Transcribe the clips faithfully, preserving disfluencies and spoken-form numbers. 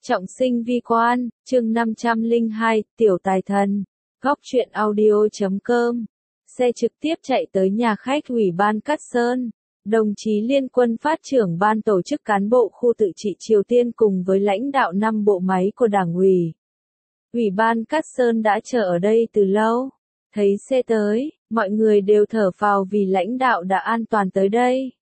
Trọng sinh vi quan, chương năm trăm lẻ hai, tiểu tài thần, góc truyện audio chấm com. Xe trực tiếp chạy tới nhà khách ủy ban Cát Sơn. Đồng chí Liên Quân Phát trưởng ban tổ chức cán bộ khu tự trị Triều Tiên cùng với lãnh đạo năm bộ máy của Đảng ủy. Ủy ban Cát Sơn đã chờ ở đây từ lâu. Thấy xe tới, mọi người đều thở phào vì lãnh đạo đã an toàn tới đây.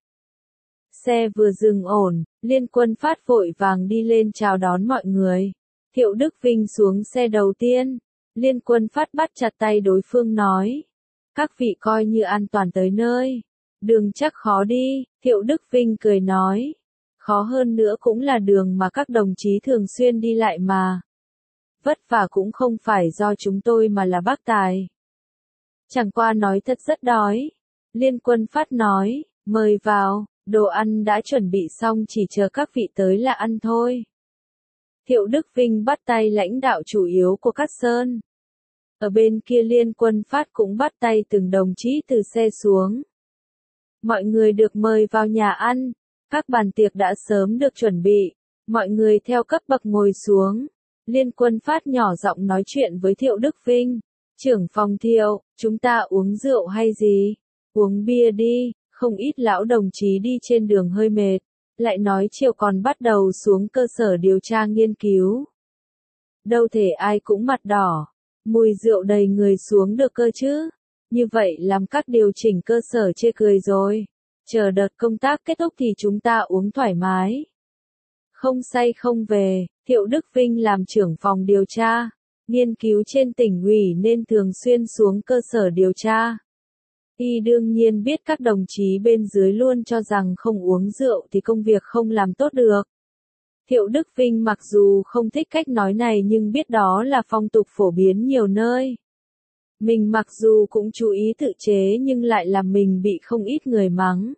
Xe vừa dừng ổn, Liên Quân Phát vội vàng đi lên chào đón mọi người. Thiệu Đức Vinh xuống xe đầu tiên. Liên Quân Phát bắt chặt tay đối phương nói. Các vị coi như an toàn tới nơi. Đường chắc khó đi, Thiệu Đức Vinh cười nói. Khó hơn nữa cũng là đường mà các đồng chí thường xuyên đi lại mà. Vất vả cũng không phải do chúng tôi mà là bác Tài. Chẳng qua nói thật rất đói. Liên Quân Phát nói, mời vào. Đồ ăn đã chuẩn bị xong chỉ chờ các vị tới là ăn thôi. Thiệu Đức Vinh bắt tay lãnh đạo chủ yếu của Cát Sơn. Ở bên kia Liên Quân Phát cũng bắt tay từng đồng chí từ xe xuống. Mọi người được mời vào nhà ăn. Các bàn tiệc đã sớm được chuẩn bị. Mọi người theo cấp bậc ngồi xuống. Liên Quân Phát nhỏ giọng nói chuyện với Thiệu Đức Vinh. Trưởng phòng Thiệu, chúng ta uống rượu hay gì? Uống bia đi. Không ít lão đồng chí đi trên đường hơi mệt, lại nói chiều còn bắt đầu xuống cơ sở điều tra nghiên cứu. Đâu thể ai cũng mặt đỏ, mùi rượu đầy người xuống được cơ chứ, như vậy làm các điều chỉnh cơ sở chê cười rồi, chờ đợt công tác kết thúc thì chúng ta uống thoải mái. Không say không về, Thiệu Đức Vinh làm trưởng phòng điều tra, nghiên cứu trên tỉnh ủy nên thường xuyên xuống cơ sở điều tra. Y đương nhiên biết các đồng chí bên dưới luôn cho rằng không uống rượu thì công việc không làm tốt được. Thiệu Đức Vinh mặc dù không thích cách nói này nhưng biết đó là phong tục phổ biến nhiều nơi. Mình mặc dù cũng chú ý tự chế nhưng lại làm mình bị không ít người mắng.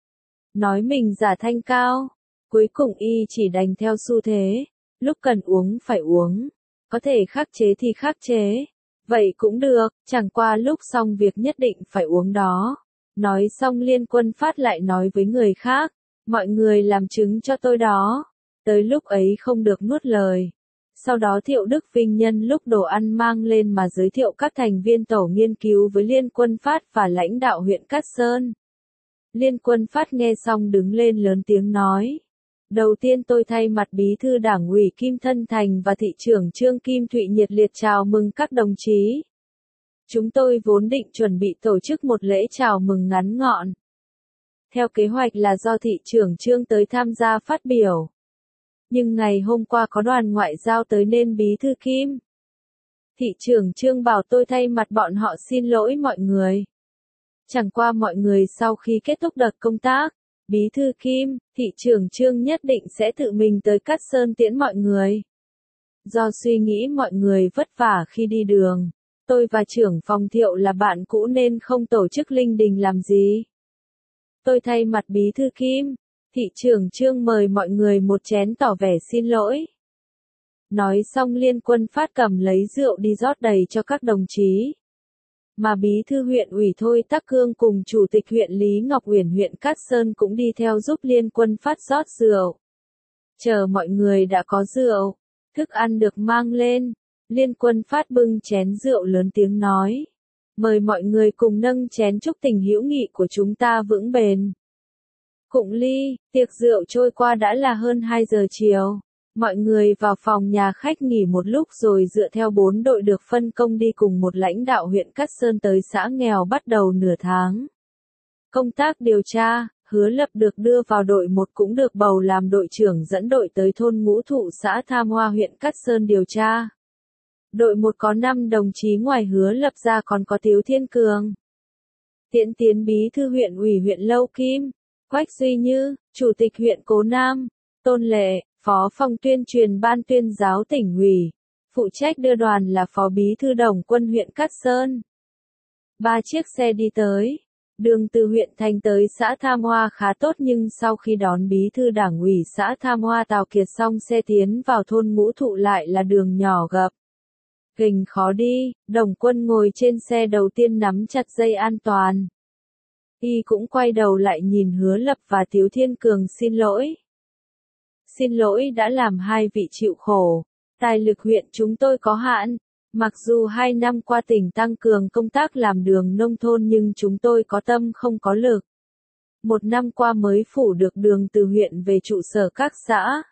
Nói mình giả thanh cao, cuối cùng Y chỉ đành theo xu thế, lúc cần uống phải uống, có thể khắc chế thì khắc chế. Vậy cũng được, chẳng qua lúc xong việc nhất định phải uống đó. Nói xong Liên Quân Phát lại nói với người khác, mọi người làm chứng cho tôi đó. Tới lúc ấy không được nuốt lời. Sau đó Thiệu Đức Vinh nhân lúc đồ ăn mang lên mà giới thiệu các thành viên tổ nghiên cứu với Liên Quân Phát và lãnh đạo huyện Cát Sơn. Liên Quân Phát nghe xong đứng lên lớn tiếng nói. Đầu tiên tôi thay mặt Bí thư Đảng ủy Kim Thân Thành và thị trưởng Trương Kim Thụy nhiệt liệt chào mừng các đồng chí. Chúng tôi vốn định chuẩn bị tổ chức một lễ chào mừng ngắn gọn. Theo kế hoạch là do thị trưởng Trương tới tham gia phát biểu. Nhưng ngày hôm qua có đoàn ngoại giao tới nên Bí thư Kim. Thị trưởng Trương bảo tôi thay mặt bọn họ xin lỗi mọi người. Chẳng qua mọi người sau khi kết thúc đợt công tác. Bí thư Kim, thị trưởng Trương nhất định sẽ tự mình tới Cát Sơn tiễn mọi người. Do suy nghĩ mọi người vất vả khi đi đường, tôi và trưởng phòng Thiệu là bạn cũ nên không tổ chức linh đình làm gì. Tôi thay mặt Bí thư Kim, thị trưởng Trương mời mọi người một chén tỏ vẻ xin lỗi. Nói xong Liên Quân Phát cầm lấy rượu đi rót đầy cho các đồng chí. Mà Bí thư huyện ủy Thôi Tắc Cương cùng Chủ tịch huyện Lý Ngọc Uyển huyện Cát Sơn cũng đi theo giúp Liên Quân Phát rót rượu. Chờ mọi người đã có rượu, thức ăn được mang lên, Liên Quân Phát bưng chén rượu lớn tiếng nói. Mời mọi người cùng nâng chén chúc tình hữu nghị của chúng ta vững bền. Cụng ly, tiệc rượu trôi qua đã là hơn hai giờ chiều. Mọi người vào phòng nhà khách nghỉ một lúc rồi dựa theo bốn đội được phân công đi cùng một lãnh đạo huyện Cát Sơn tới xã nghèo bắt đầu nửa tháng. Công tác điều tra, Hứa Lập được đưa vào đội một cũng được bầu làm đội trưởng dẫn đội tới thôn Ngũ Thụ xã Tham Hoa huyện Cát Sơn điều tra. Đội một có năm đồng chí ngoài Hứa Lập ra còn có Tiếu Thiên Cường, Tiễn Tiến Bí thư huyện ủy huyện Lâu Kim, Quách Duy Như, Chủ tịch huyện Cố Nam, Tôn Lệ, Phó phòng tuyên truyền ban tuyên giáo tỉnh ủy, phụ trách đưa đoàn là Phó Bí thư Đồng quân huyện Cát Sơn. Ba chiếc xe đi tới, đường từ huyện thành tới xã Tham Hoa khá tốt nhưng sau khi đón Bí thư Đảng ủy xã Tham Hoa Tào Kiệt xong xe tiến vào thôn Ngũ Thụ lại là đường nhỏ gập. Gềnh khó đi, Đồng quân ngồi trên xe đầu tiên nắm chặt dây an toàn. Y cũng quay đầu lại nhìn Hứa Lập và Tiếu Thiên Cường xin lỗi. Xin lỗi đã làm hai vị chịu khổ. Tài lực huyện chúng tôi có hạn. Mặc dù hai năm qua tỉnh tăng cường công tác làm đường nông thôn nhưng chúng tôi có tâm không có lực. Một năm qua mới phủ được đường từ huyện về trụ sở các xã.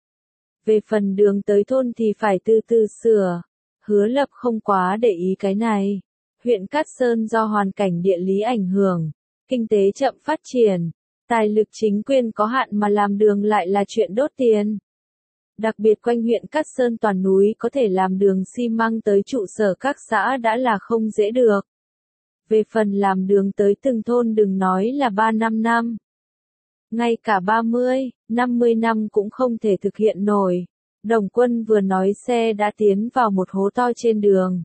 Về phần đường tới thôn thì phải từ từ sửa. Hứa Lập không quá để ý cái này. Huyện Cát Sơn do hoàn cảnh địa lý ảnh hưởng, kinh tế chậm phát triển, tài lực chính quyền có hạn mà làm đường lại là chuyện đốt tiền. Đặc biệt quanh huyện Cát Sơn toàn núi có thể làm đường xi măng tới trụ sở các xã đã là không dễ được. Về phần làm đường tới từng thôn đừng nói là ba năm năm. Ngay cả ba mươi, năm mươi năm cũng không thể thực hiện nổi. Đồng Quân vừa nói xe đã tiến vào một hố to trên đường.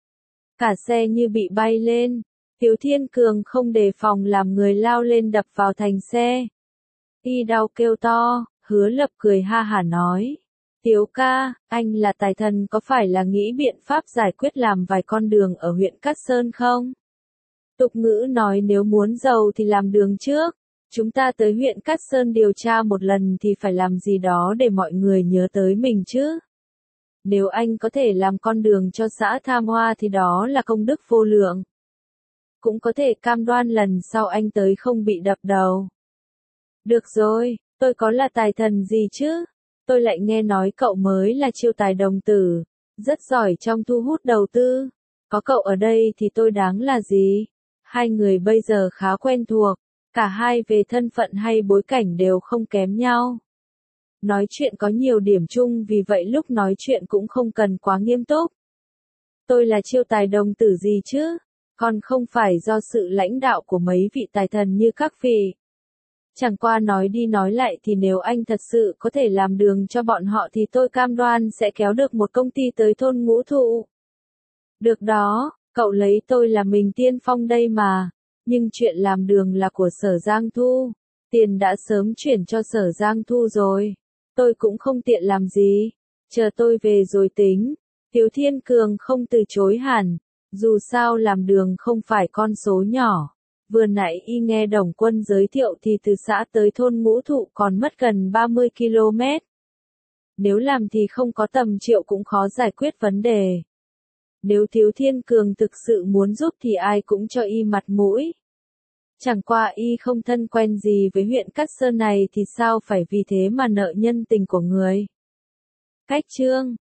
Cả xe như bị bay lên. Tiếu Thiên Cường không đề phòng làm người lao lên đập vào thành xe. Y đau kêu to, Hứa Lập cười ha hả nói. Tiếu ca, anh là tài thần có phải là nghĩ biện pháp giải quyết làm vài con đường ở huyện Cát Sơn không? Tục ngữ nói nếu muốn giàu thì làm đường trước. Chúng ta tới huyện Cát Sơn điều tra một lần thì phải làm gì đó để mọi người nhớ tới mình chứ. Nếu anh có thể làm con đường cho xã Tham Hoa thì đó là công đức vô lượng. Cũng có thể cam đoan lần sau anh tới không bị đập đầu. Được rồi, tôi có là tài thần gì chứ? Tôi lại nghe nói cậu mới là chiêu tài đồng tử, rất giỏi trong thu hút đầu tư. Có cậu ở đây thì tôi đáng là gì? Hai người bây giờ khá quen thuộc, cả hai về thân phận hay bối cảnh đều không kém nhau. Nói chuyện có nhiều điểm chung vì vậy lúc nói chuyện cũng không cần quá nghiêm túc. Tôi là chiêu tài đồng tử gì chứ? Còn không phải do sự lãnh đạo của mấy vị tài thần như các vị. Chẳng qua nói đi nói lại thì nếu anh thật sự có thể làm đường cho bọn họ thì tôi cam đoan sẽ kéo được một công ty tới thôn Ngũ Thụ. Được đó, cậu lấy tôi là mình tiên phong đây mà. Nhưng chuyện làm đường là của Sở Giang Thu. Tiền đã sớm chuyển cho Sở Giang Thu rồi. Tôi cũng không tiện làm gì. Chờ tôi về rồi tính. Tiếu Thiên Cường không từ chối hẳn. Dù sao làm đường không phải con số nhỏ. Vừa nãy y nghe Đồng Quân giới thiệu thì từ xã tới thôn Ngũ Thụ còn mất gần ba mươi ki lô mét. Nếu làm thì không có tầm triệu cũng khó giải quyết vấn đề. Nếu Tiếu Thiên Cường thực sự muốn giúp thì ai cũng cho y mặt mũi. Chẳng qua y không thân quen gì với huyện Cát Sơn này thì sao phải vì thế mà nợ nhân tình của người. Cách chương